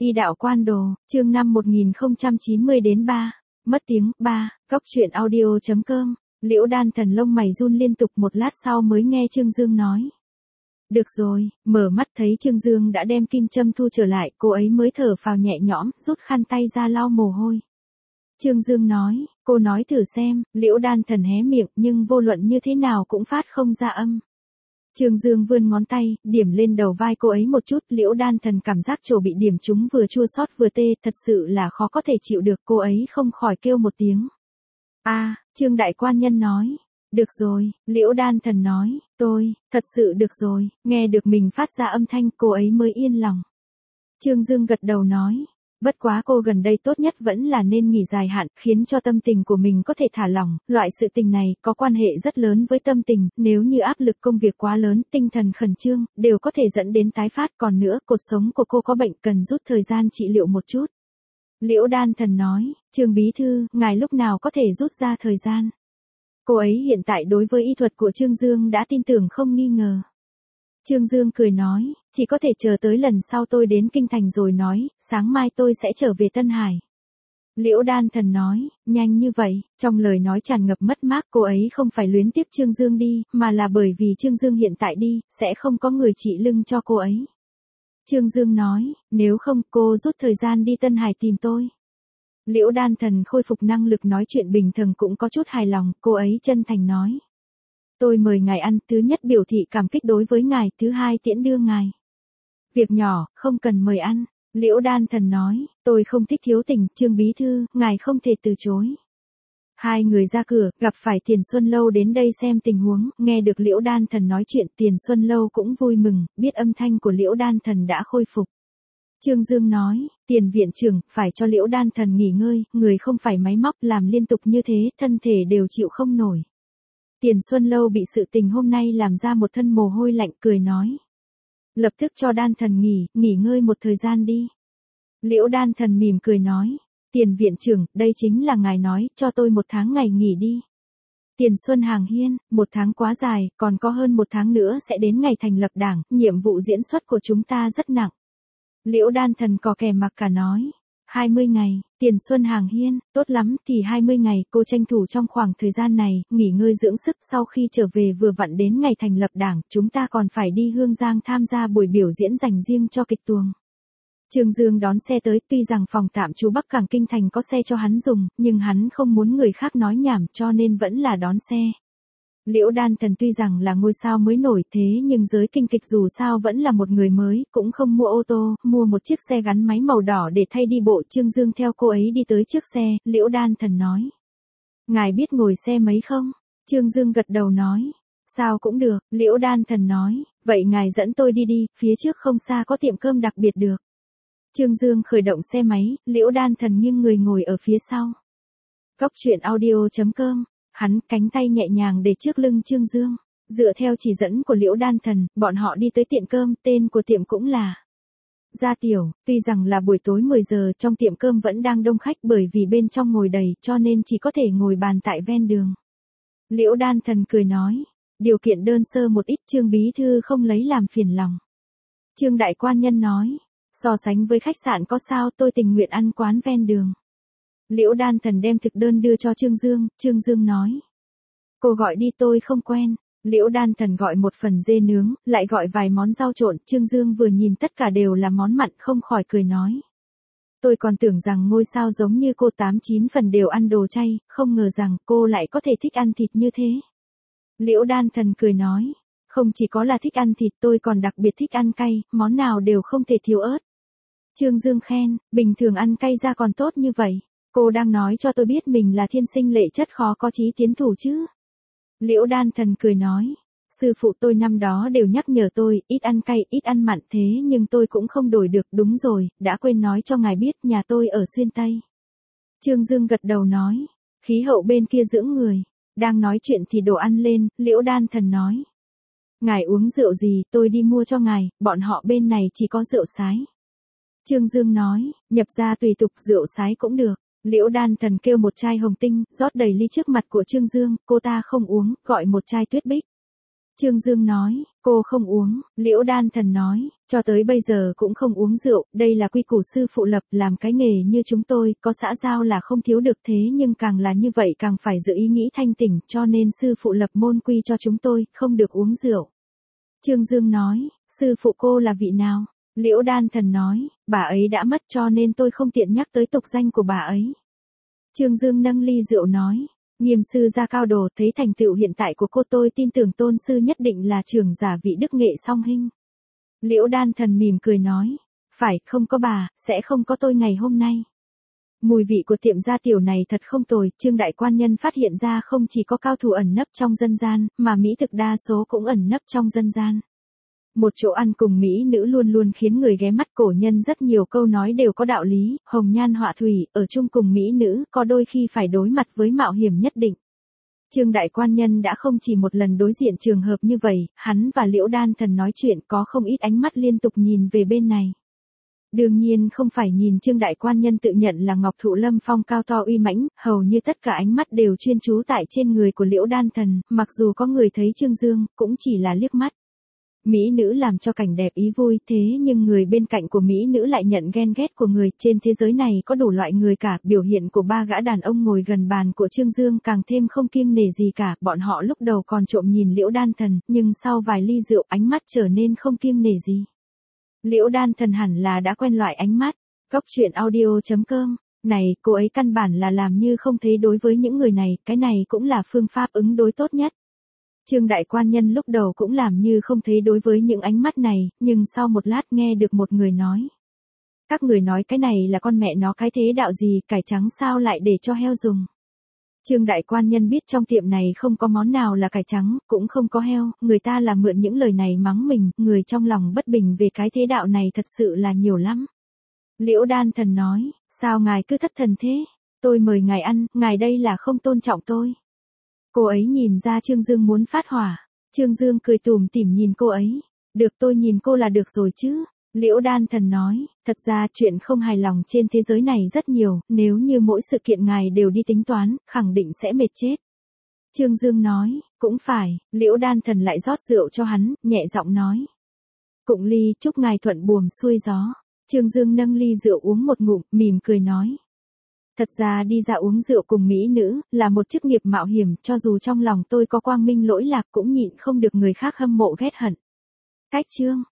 Y đạo quan đồ, chương 5 1090 đến 3. Mất tiếng, 3, Cóc truyện audio.com. Liễu Đan Thần lông mày run liên tục một lát sau mới nghe Trương Dương nói. Được rồi, mở mắt thấy Trương Dương đã đem kim châm thu trở lại, cô ấy mới thở phào nhẹ nhõm, rút khăn tay ra lau mồ hôi. Trương Dương nói, cô nói thử xem, Liễu Đan Thần hé miệng nhưng vô luận như thế nào cũng phát không ra âm. Trương Dương vươn ngón tay, điểm lên đầu vai cô ấy một chút, Liễu Đan Thần cảm giác chỗ bị điểm trúng vừa chua xót vừa tê, thật sự là khó có thể chịu được, cô ấy không khỏi kêu một tiếng. Trương đại quan nhân nói. Được rồi, Liễu Đan Thần nói, thật sự được rồi, nghe được mình phát ra âm thanh cô ấy mới yên lòng. Trương Dương gật đầu nói, bất quá cô gần đây tốt nhất vẫn là nên nghỉ dài hạn, khiến cho tâm tình của mình có thể thả lỏng, loại sự tình này có quan hệ rất lớn với tâm tình, nếu như áp lực công việc quá lớn, tinh thần khẩn trương, đều có thể dẫn đến tái phát, còn nữa, cột sống của cô có bệnh cần rút thời gian trị liệu một chút. Liễu Đan Thần nói, Trương bí thư, ngài lúc nào có thể rút ra thời gian. Cô ấy hiện tại đối với y thuật của Trương Dương đã tin tưởng không nghi ngờ. Trương Dương cười nói, chỉ có thể chờ tới lần sau tôi đến Kinh Thành rồi nói, sáng mai tôi sẽ trở về Tân Hải. Liễu Đan Thần nói, nhanh như vậy, trong lời nói tràn ngập mất mát, cô ấy không phải luyến tiếc Trương Dương đi, mà là bởi vì Trương Dương hiện tại đi, sẽ không có người trị lưng cho cô ấy. Trương Dương nói, nếu không cô rút thời gian đi Tân Hải tìm tôi. Liễu Đan Thần khôi phục năng lực nói chuyện bình thường cũng có chút hài lòng, cô ấy chân thành nói. Tôi mời ngài ăn, thứ nhất biểu thị cảm kích đối với ngài, thứ hai tiễn đưa ngài. Việc nhỏ, không cần mời ăn. Liễu Đan Thần nói, tôi không thích thiếu tình, Trương bí thư, ngài không thể từ chối. Hai người ra cửa, gặp phải Tiền Xuân Lâu đến đây xem tình huống, nghe được Liễu Đan Thần nói chuyện, Tiền Xuân Lâu cũng vui mừng, biết âm thanh của Liễu Đan Thần đã khôi phục. Trương Dương nói, Tiền viện trưởng, phải cho Liễu Đan Thần nghỉ ngơi, người không phải máy móc, làm liên tục như thế, thân thể đều chịu không nổi. Tiền Xuân Lâu bị sự tình hôm nay làm ra một thân mồ hôi lạnh, cười nói. Lập tức cho Đan Thần nghỉ ngơi một thời gian đi. Liễu Đan Thần mỉm cười nói, Tiền viện trưởng, đây chính là ngài nói, cho tôi 1 tháng ngày nghỉ đi. Tiền Xuân Hàng Hiên, 1 tháng quá dài, còn có hơn 1 tháng nữa sẽ đến ngày thành lập đảng, nhiệm vụ diễn xuất của chúng ta rất nặng. Liễu Đan Thần có kẻ mặc cả nói. 20 ngày, Tiền Xuân Hàng Hiên, tốt lắm thì 20 ngày, cô tranh thủ trong khoảng thời gian này, nghỉ ngơi dưỡng sức, sau khi trở về vừa vặn đến ngày thành lập đảng, chúng ta còn phải đi Hương Giang tham gia buổi biểu diễn dành riêng cho kịch tuồng. Trương Dương đón xe tới, tuy rằng phòng tạm trú Bắc Cảng Kinh Thành có xe cho hắn dùng, nhưng hắn không muốn người khác nói nhảm cho nên vẫn là đón xe. Liễu Đan Thần tuy rằng là ngôi sao mới nổi thế nhưng giới kinh kịch dù sao vẫn là một người mới, cũng không mua ô tô, mua một chiếc xe gắn máy màu đỏ để thay đi bộ. Trương Dương theo cô ấy đi tới trước xe, Liễu Đan Thần nói. Ngài biết ngồi xe mấy không? Trương Dương gật đầu nói. Sao cũng được, Liễu Đan Thần nói, vậy ngài dẫn tôi đi đi, phía trước không xa có tiệm cơm đặc biệt được. Trương Dương khởi động xe máy, Liễu Đan Thần nghiêng người ngồi ở phía sau. Cóc truyện audio.com. Hắn cánh tay nhẹ nhàng để trước lưng Trương Dương. Dựa theo chỉ dẫn của Liễu Đan Thần, bọn họ đi tới tiệm cơm, tên của tiệm cũng là Gia Tiểu. Tuy rằng là buổi tối 10 giờ, trong tiệm cơm vẫn đang đông khách bởi vì bên trong ngồi đầy cho nên chỉ có thể ngồi bàn tại ven đường. Liễu Đan Thần cười nói, điều kiện đơn sơ một ít, Trương bí thư không lấy làm phiền lòng. Trương đại quan nhân nói, so sánh với khách sạn có sao, tôi tình nguyện ăn quán ven đường. Liễu Đan Thần đem thực đơn đưa cho Trương Dương nói. Cô gọi đi, tôi không quen. Liễu Đan Thần gọi một phần dê nướng, lại gọi vài món rau trộn, Trương Dương vừa nhìn tất cả đều là món mặn không khỏi cười nói. Tôi còn tưởng rằng ngôi sao giống như cô 8-9 phần đều ăn đồ chay, không ngờ rằng cô lại có thể thích ăn thịt như thế. Liễu Đan Thần cười nói, không chỉ có là thích ăn thịt, tôi còn đặc biệt thích ăn cay, món nào đều không thể thiếu ớt. Trương Dương khen, bình thường ăn cay ra còn tốt như vậy. Cô đang nói cho tôi biết mình là thiên sinh lệ chất khó có chí tiến thủ chứ. Liễu Đan Thần cười nói, sư phụ tôi năm đó đều nhắc nhở tôi, ít ăn cay, ít ăn mặn thế nhưng tôi cũng không đổi được, đúng rồi, đã quên nói cho ngài biết, nhà tôi ở Xuyên Tây. Trương Dương gật đầu nói, khí hậu bên kia dưỡng người. Đang nói chuyện thì đồ ăn lên, Liễu Đan Thần nói. Ngài uống rượu gì, tôi đi mua cho ngài, bọn họ bên này chỉ có rượu sái. Trương Dương nói, nhập ra tùy tục, rượu sái cũng được. Liễu Đan Thần kêu một chai hồng tinh, rót đầy ly trước mặt của Trương Dương, cô ta không uống, gọi một chai tuyết bích. Trương Dương nói, cô không uống, Liễu Đan Thần nói, cho tới bây giờ cũng không uống rượu, đây là quy củ sư phụ lập, làm cái nghề như chúng tôi, có xã giao là không thiếu được thế nhưng càng là như vậy càng phải giữ ý nghĩ thanh tỉnh, cho nên sư phụ lập môn quy cho chúng tôi, không được uống rượu. Trương Dương nói, sư phụ cô là vị nào? Liễu Đan Thần nói, bà ấy đã mất cho nên tôi không tiện nhắc tới tục danh của bà ấy. Trương Dương nâng ly rượu nói, Nghiêm sư gia cao đồ, thấy thành tựu hiện tại của cô tôi tin tưởng tôn sư nhất định là trưởng giả vị đức nghệ song hình. Liễu Đan Thần mỉm cười nói, phải, không có bà, sẽ không có tôi ngày hôm nay. Mùi vị của tiệm gia tiểu này thật không tồi, Trương đại quan nhân phát hiện ra không chỉ có cao thủ ẩn nấp trong dân gian, mà mỹ thực đa số cũng ẩn nấp trong dân gian. Một chỗ ăn cùng mỹ nữ luôn luôn khiến người ghé mắt, cổ nhân rất nhiều câu nói đều có đạo lý, hồng nhan họa thủy, ở chung cùng mỹ nữ, có đôi khi phải đối mặt với mạo hiểm nhất định. Trương đại quan nhân đã không chỉ một lần đối diện trường hợp như vậy, hắn và Liễu Đan Thần nói chuyện có không ít ánh mắt liên tục nhìn về bên này. Đương nhiên không phải nhìn Trương đại quan nhân tự nhận là Ngọc Thụ Lâm Phong cao to uy mãnh, hầu như tất cả ánh mắt đều chuyên chú tại trên người của Liễu Đan Thần, mặc dù có người thấy Trương Dương, cũng chỉ là liếc mắt. Mỹ nữ làm cho cảnh đẹp ý vui, thế nhưng người bên cạnh của mỹ nữ lại nhận ghen ghét của người, trên thế giới này có đủ loại người cả, biểu hiện của ba gã đàn ông ngồi gần bàn của Trương Dương càng thêm không kiêng nể gì cả, bọn họ lúc đầu còn trộm nhìn Liễu Đan Thần, nhưng sau vài ly rượu ánh mắt trở nên không kiêng nể gì. Liễu Đan Thần hẳn là đã quen loại ánh mắt. Góc truyện audio.com, này, cô ấy căn bản là làm như không thấy đối với những người này, cái này cũng là phương pháp ứng đối tốt nhất. Trương đại quan nhân lúc đầu cũng làm như không thấy đối với những ánh mắt này, nhưng sau một lát nghe được một người nói. Các người nói cái này là con mẹ nó cái thế đạo gì, cải trắng sao lại để cho heo dùng. Trương đại quan nhân biết trong tiệm này không có món nào là cải trắng, cũng không có heo, người ta là mượn những lời này mắng mình, người trong lòng bất bình về cái thế đạo này thật sự là nhiều lắm. Liễu Đan Thần nói, sao ngài cứ thất thần thế, tôi mời ngài ăn, ngài đây là không tôn trọng tôi. Cô ấy nhìn ra Trương Dương muốn phát hỏa. Trương Dương cười tủm tỉm nhìn cô ấy. Được, tôi nhìn cô là được rồi chứ. Liễu Đan Thần nói, thật ra chuyện không hài lòng trên thế giới này rất nhiều, nếu như mỗi sự kiện ngài đều đi tính toán, khẳng định sẽ mệt chết. Trương Dương nói, cũng phải, Liễu Đan Thần lại rót rượu cho hắn, nhẹ giọng nói. Cụng ly, chúc ngài thuận buồm xuôi gió. Trương Dương nâng ly rượu uống một ngụm, mỉm cười nói. Thật ra đi ra uống rượu cùng mỹ nữ, là một chức nghiệp mạo hiểm, cho dù trong lòng tôi có quang minh lỗi lạc cũng nhịn không được người khác hâm mộ ghét hận. Cách chương